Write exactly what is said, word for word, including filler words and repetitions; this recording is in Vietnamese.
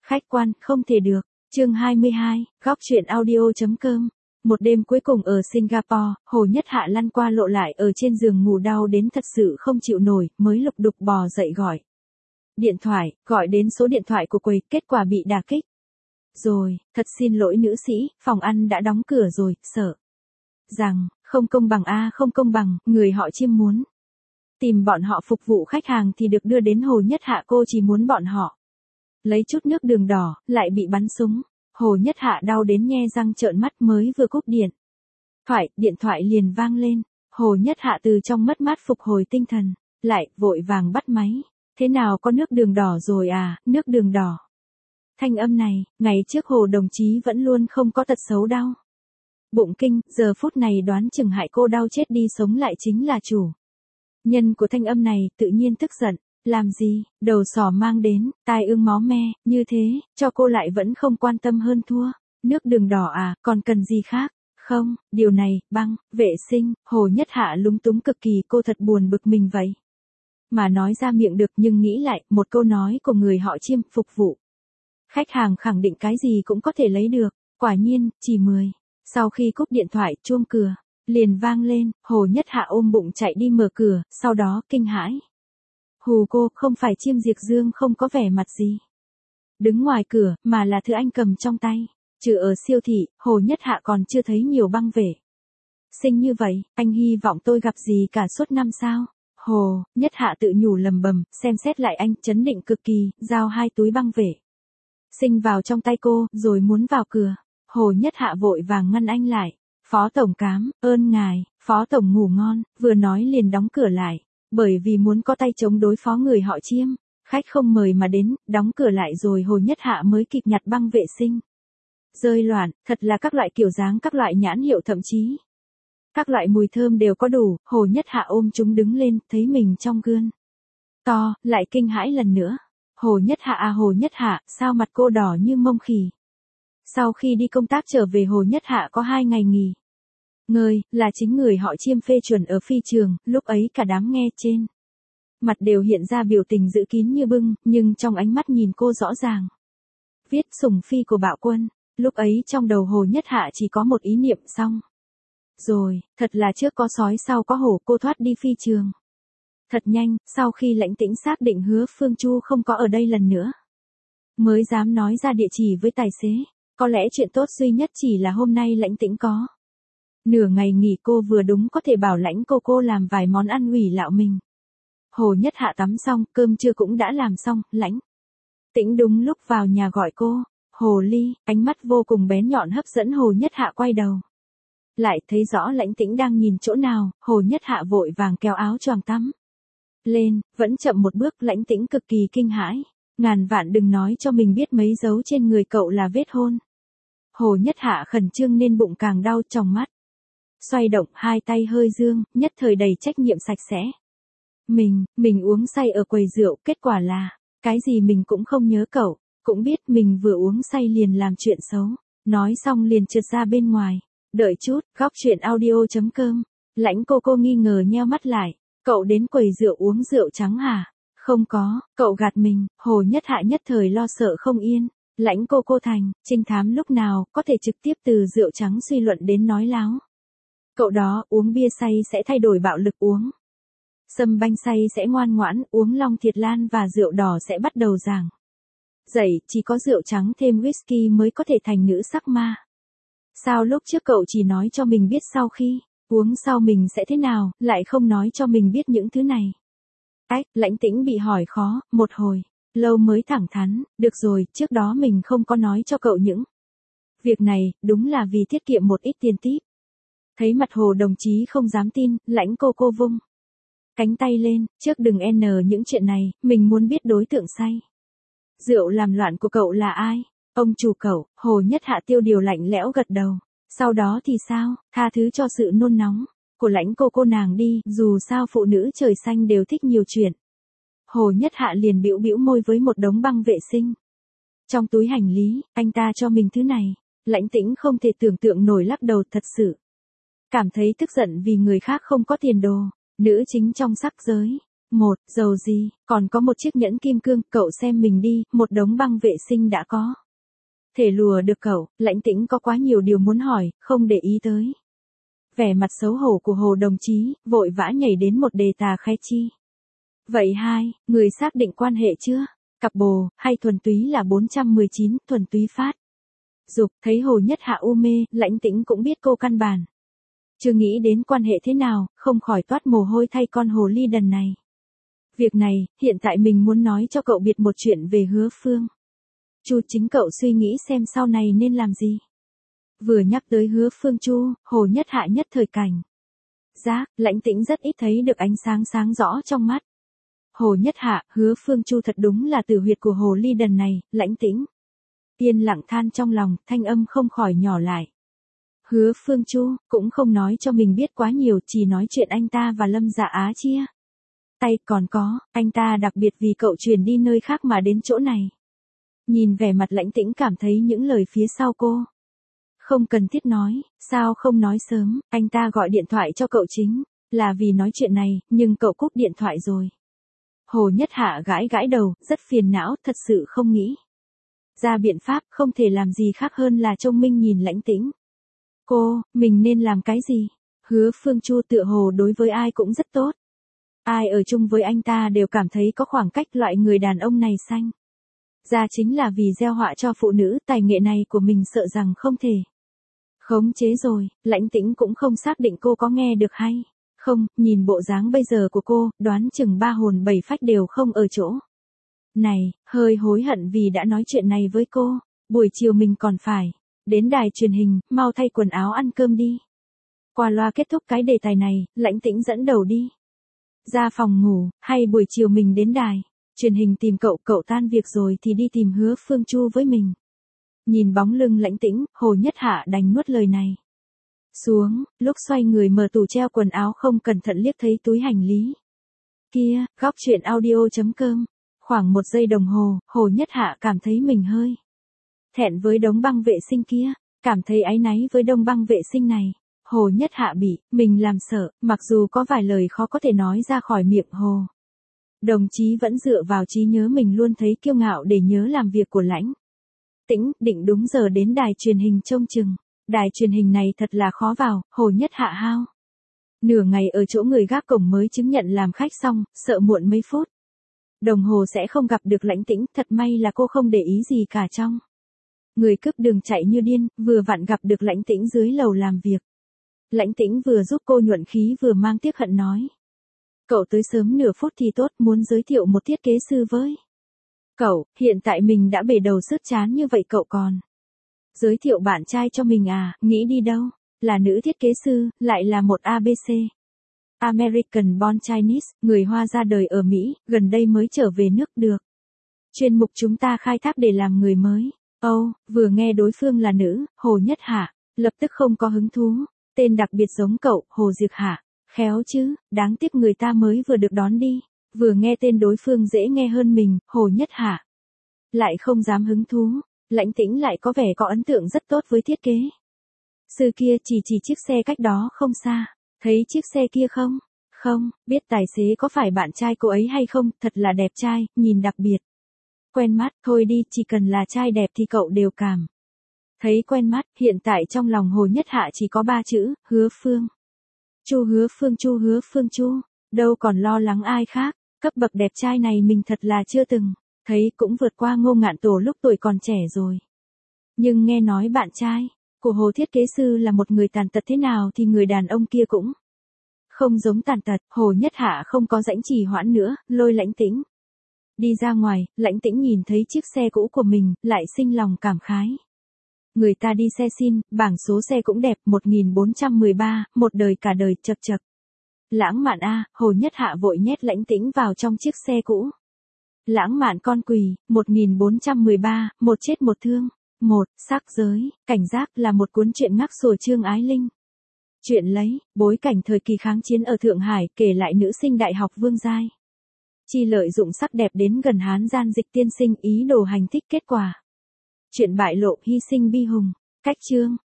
Khách quan, không thể được. Chương hai mươi hai, góc truyện audio.com. Một đêm cuối cùng ở Singapore, Hồ Nhất Hạ lăn qua lộ lại ở trên giường ngủ đau đến thật sự không chịu nổi, mới lục đục bò dậy gọi. Điện thoại, gọi đến số điện thoại của quầy, kết quả bị đả kích. Rồi, thật xin lỗi nữ sĩ, phòng ăn đã đóng cửa rồi, sợ rằng, không công bằng a không công bằng, người họ Chiêm muốn tìm bọn họ phục vụ khách hàng thì được đưa đến Hồ Nhất Hạ, cô chỉ muốn bọn họ lấy chút nước đường đỏ, lại bị bắn súng. Hồ Nhất Hạ đau đến nhe răng trợn mắt, mới vừa cúp điện thoại, điện thoại liền vang lên. Hồ Nhất Hạ từ trong mất mát phục hồi tinh thần, lại vội vàng bắt máy. Thế nào, có nước đường đỏ rồi à, nước đường đỏ. Thanh âm này, ngày trước Hồ đồng chí vẫn luôn không có tật xấu đau bụng kinh, giờ phút này đoán chừng hại cô đau chết đi sống lại chính là chủ nhân của thanh âm này, tự nhiên tức giận. Làm gì, đầu sỏ mang đến, tai ương máu me, như thế, cho cô lại vẫn không quan tâm hơn thua. Nước đường đỏ à, còn cần gì khác? Không, điều này, băng, vệ sinh. Hồ Nhất Hạ lúng túng cực kỳ, cô thật buồn bực mình vậy mà nói ra miệng được, nhưng nghĩ lại, một câu nói của người họ Chiêm, phục vụ khách hàng khẳng định cái gì cũng có thể lấy được. Quả nhiên, chỉ mười. Sau khi cúp điện thoại, chuông cửa liền vang lên. Hồ Nhất Hạ ôm bụng chạy đi mở cửa, sau đó kinh hãi. Hù cô, không phải Chiêm Diệt Dương không có vẻ mặt gì đứng ngoài cửa, mà là thứ anh cầm trong tay. Trừ ở siêu thị, Hồ Nhất Hạ còn chưa thấy nhiều băng vệ sinh như vậy, anh hy vọng tôi gặp gì cả suốt năm sao. Hồ Nhất Hạ tự nhủ lầm bầm, xem xét lại anh, chấn định cực kỳ, giao hai túi băng vệ sinh vào trong tay cô, rồi muốn vào cửa. Hồ Nhất Hạ vội vàng ngăn anh lại. Phó tổng cám, ơn ngài. Phó tổng ngủ ngon, vừa nói liền đóng cửa lại. Bởi vì muốn có tay chống đối phó người họ Chiêm, khách không mời mà đến, đóng cửa lại rồi Hồ Nhất Hạ mới kịp nhặt băng vệ sinh rơi loạn, thật là các loại kiểu dáng, các loại nhãn hiệu, thậm chí các loại mùi thơm đều có đủ. Hồ Nhất Hạ ôm chúng đứng lên, thấy mình trong gương to, lại kinh hãi lần nữa. Hồ Nhất Hạ à Hồ Nhất Hạ, sao mặt cô đỏ như mông khỉ? Sau khi đi công tác trở về, Hồ Nhất Hạ có hai ngày nghỉ ngơi, là chính người họ Chiêm phê chuẩn ở phi trường. Lúc ấy cả đám nghe trên mặt đều hiện ra biểu tình giữ kín như bưng, nhưng trong ánh mắt nhìn cô rõ ràng viết sủng phi của bạo quân. Lúc ấy trong đầu Hồ Nhất Hạ chỉ có một ý niệm, xong rồi, thật là trước có sói sau có hổ, cô thoát đi phi trường thật nhanh. Sau khi Lãnh Tĩnh xác định Hứa Phương Chu không có ở đây lần nữa, mới dám nói ra địa chỉ với tài xế. Có lẽ chuyện tốt duy nhất chỉ là hôm nay Lãnh Tĩnh có nửa ngày nghỉ, cô vừa đúng có thể bảo Lãnh cô cô làm vài món ăn ủy lạo mình. Hồ Nhất Hạ tắm xong, cơm trưa cũng đã làm xong, Lãnh Tĩnh đúng lúc vào nhà gọi cô. Hồ ly, ánh mắt vô cùng bén nhọn hấp dẫn Hồ Nhất Hạ quay đầu lại, thấy rõ Lãnh Tĩnh đang nhìn chỗ nào. Hồ Nhất Hạ vội vàng kéo áo choàng tắm lên, vẫn chậm một bước. Lãnh Tĩnh cực kỳ kinh hãi, ngàn vạn đừng nói cho mình biết mấy dấu trên người cậu là vết hôn. Hồ Nhất Hạ khẩn trương nên bụng càng đau, trong mắt xoay động, hai tay hơi dương, nhất thời đầy trách nhiệm sạch sẽ. Mình, mình uống say ở quầy rượu, kết quả là, cái gì mình cũng không nhớ, cậu cũng biết mình vừa uống say liền làm chuyện xấu. Nói xong liền trượt ra bên ngoài. Đợi chút, góc truyện audio.com. Lãnh cô cô nghi ngờ nheo mắt lại. Cậu đến quầy rượu uống rượu trắng hả? Không có, cậu gạt mình. Hồ Nhất Hạ nhất thời lo sợ không yên. Lãnh cô cô thành, trinh thám lúc nào có thể trực tiếp từ rượu trắng suy luận đến nói láo. Cậu đó, uống bia say sẽ thay đổi bạo lực, uống sâm banh say sẽ ngoan ngoãn, uống long thiệt lan và rượu đỏ sẽ bắt đầu giảng dậy, chỉ có rượu trắng thêm whisky mới có thể thành nữ sắc ma. Sao lúc trước cậu chỉ nói cho mình biết sau khi uống sau mình sẽ thế nào, lại không nói cho mình biết những thứ này? Ách, Lãnh Tĩnh bị hỏi khó, một hồi lâu mới thẳng thắn, được rồi, trước đó mình không có nói cho cậu những việc này, đúng là vì tiết kiệm một ít tiền tip. Thấy mặt Hồ đồng chí không dám tin, Lãnh cô cô vung cánh tay lên, trước đừng n những chuyện này, mình muốn biết đối tượng say rượu làm loạn của cậu là ai? Ông chủ cậu. Hồ Nhất Hạ tiêu điều lạnh lẽo gật đầu. Sau đó thì sao? Tha thứ cho sự nôn nóng của Lãnh cô cô nàng đi, dù sao phụ nữ trời xanh đều thích nhiều chuyện. Hồ Nhất Hạ liền bĩu bĩu môi với một đống băng vệ sinh trong túi hành lý. Anh ta cho mình thứ này. Lãnh Tĩnh không thể tưởng tượng nổi, lắc đầu, thật sự cảm thấy tức giận vì người khác không có tiền đồ. Nữ chính trong sắc giới Một, giàu gì, còn có một chiếc nhẫn kim cương, cậu xem mình đi, một đống băng vệ sinh đã có. Thể lùa được cậu, Lãnh Tĩnh có quá nhiều điều muốn hỏi, không để ý tới. Vẻ mặt xấu hổ của Hồ đồng chí, vội vã nhảy đến một đề tà khai chi. Vậy hai, người xác định quan hệ chưa? Cặp bồ, hay thuần túy là bốn trăm mười chín, thuần túy phát. Dục, thấy Hồ Nhất Hạ u mê, Lãnh Tĩnh cũng biết cô căn bản. Chưa nghĩ đến quan hệ thế nào, không khỏi toát mồ hôi thay con hồ ly đần này. Việc này, hiện tại mình muốn nói cho cậu biết một chuyện về Hứa Phương. Chu chính cậu suy nghĩ xem sau này nên làm gì. Vừa nhắc tới Hứa Phương Chu, Hồ Nhất Hạ nhất thời cảnh. Giác, Lãnh Tĩnh rất ít thấy được ánh sáng sáng rõ trong mắt. Hồ Nhất Hạ, Hứa Phương Chu thật đúng là tử huyệt của hồ ly đần này, Lãnh Tĩnh. Yên lặng than trong lòng, thanh âm không khỏi nhỏ lại. Hứa Phương Chu, cũng không nói cho mình biết quá nhiều, chỉ nói chuyện anh ta và Lâm Dạ Á chia tay, còn có, anh ta đặc biệt vì cậu chuyển đi nơi khác mà đến chỗ này. Nhìn vẻ mặt Lãnh Tĩnh cảm thấy những lời phía sau cô. Không cần thiết nói, sao không nói sớm, anh ta gọi điện thoại cho cậu chính, là vì nói chuyện này, nhưng cậu cúp điện thoại rồi. Hồ Nhất Hạ gãi gãi đầu, rất phiền não, thật sự không nghĩ ra biện pháp, không thể làm gì khác hơn là trông minh nhìn Lãnh Tĩnh. Cô, mình nên làm cái gì? Hứa Phương Chu tựa hồ đối với ai cũng rất tốt. Ai ở chung với anh ta đều cảm thấy có khoảng cách, loại người đàn ông này xanh ra chính là vì gieo họa cho phụ nữ, tài nghệ này của mình sợ rằng không thể khống chế rồi. Lãnh Tĩnh cũng không xác định cô có nghe được hay không, nhìn bộ dáng bây giờ của cô, đoán chừng ba hồn bảy phách đều không ở chỗ này, hơi hối hận vì đã nói chuyện này với cô. Buổi chiều mình còn phải đến đài truyền hình, mau thay quần áo ăn cơm đi. Qua loa kết thúc cái đề tài này, Lãnh Tĩnh dẫn đầu đi ra phòng ngủ, hay buổi chiều mình đến đài truyền hình tìm cậu, cậu tan việc rồi thì đi tìm Hứa Phương Chu với mình. Nhìn bóng lưng Lãnh Tĩnh, Hồ Nhất Hạ đành nuốt lời này xuống, lúc xoay người mở tủ treo quần áo không cẩn thận liếc thấy túi hành lý. Kia, góc truyện audio chấm com. Khoảng một giây đồng hồ, Hồ Nhất Hạ cảm thấy mình hơi thẹn với đống băng vệ sinh kia, cảm thấy áy náy với đống băng vệ sinh này. Hồ Nhất Hạ bị mình làm sợ, mặc dù có vài lời khó có thể nói ra khỏi miệng Hồ đồng chí vẫn dựa vào trí nhớ mình luôn thấy kiêu ngạo để nhớ làm việc của Lãnh Tĩnh, định đúng giờ đến đài truyền hình trông chừng. Đài truyền hình này thật là khó vào, Hồ Nhất Hạ hao nửa ngày ở chỗ người gác cổng mới chứng nhận làm khách xong, sợ muộn mấy phút đồng hồ sẽ không gặp được Lãnh Tĩnh, thật may là cô không để ý gì cả trong. Người cướp đường chạy như điên, vừa vặn gặp được Lãnh Tĩnh dưới lầu làm việc. Lãnh Tĩnh vừa giúp cô nhuận khí vừa mang tiếc hận nói. Cậu tới sớm nửa phút thì tốt, muốn giới thiệu một thiết kế sư với cậu, hiện tại mình đã bể đầu sứt chán như vậy cậu còn giới thiệu bạn trai cho mình à, nghĩ đi đâu, là nữ thiết kế sư, lại là một a bê xê. American Born Chinese, người Hoa ra đời ở Mỹ, gần đây mới trở về nước được. Chuyên mục chúng ta khai thác để làm người mới. Âu, oh, vừa nghe đối phương là nữ, Hồ Nhất Hạ, lập tức không có hứng thú. Tên đặc biệt giống cậu, Hồ Diệc Hạ. Khéo chứ, đáng tiếc người ta mới vừa được đón đi. Vừa nghe tên đối phương dễ nghe hơn mình, Hồ Nhất Hạ. Lại không dám hứng thú. Lãnh Tĩnh lại có vẻ có ấn tượng rất tốt với thiết kế sư kia, chỉ chỉ chiếc xe cách đó không xa. Thấy chiếc xe kia không? Không, biết tài xế có phải bạn trai cô ấy hay không, thật là đẹp trai, nhìn đặc biệt quen mắt, thôi đi, chỉ cần là trai đẹp thì cậu đều cảm thấy quen mắt. Hiện tại trong lòng Hồ Nhất Hạ chỉ có ba chữ, Hứa Phương Chu. Hứa Phương Chu, Hứa Phương Chu, đâu còn lo lắng ai khác. Cấp bậc đẹp trai này mình thật là chưa từng thấy, cũng vượt qua Ngô Ngạn Tổ lúc tuổi còn trẻ rồi. Nhưng nghe nói bạn trai của Hồ thiết kế sư là một người tàn tật thế nào thì người đàn ông kia cũng không giống tàn tật. Hồ Nhất Hạ không có rãnh trì hoãn nữa, lôi Lãnh Tĩnh đi ra ngoài. Lãnh Tĩnh nhìn thấy chiếc xe cũ của mình, lại sinh lòng cảm khái. Người ta đi xe xin, bảng số xe cũng đẹp, một nghìn bốn trăm mười ba, một đời cả đời, chật chật. Lãng mạn a, Hồ Nhất Hạ vội nhét Lãnh Tĩnh vào trong chiếc xe cũ. Lãng mạn con quỳ, một nghìn bốn trăm mười ba, một chết một thương. Một, sắc giới, cảnh giác là một cuốn truyện ngắc sổ Trương Ái Linh. Chuyện lấy, bối cảnh thời kỳ kháng chiến ở Thượng Hải, kể lại nữ sinh đại học Vương Giai Chi lợi dụng sắc đẹp đến gần Hán gian dịch tiên sinh, ý đồ hành thích, kết quả chuyện bại lộ, hy sinh bi hùng. Cách chương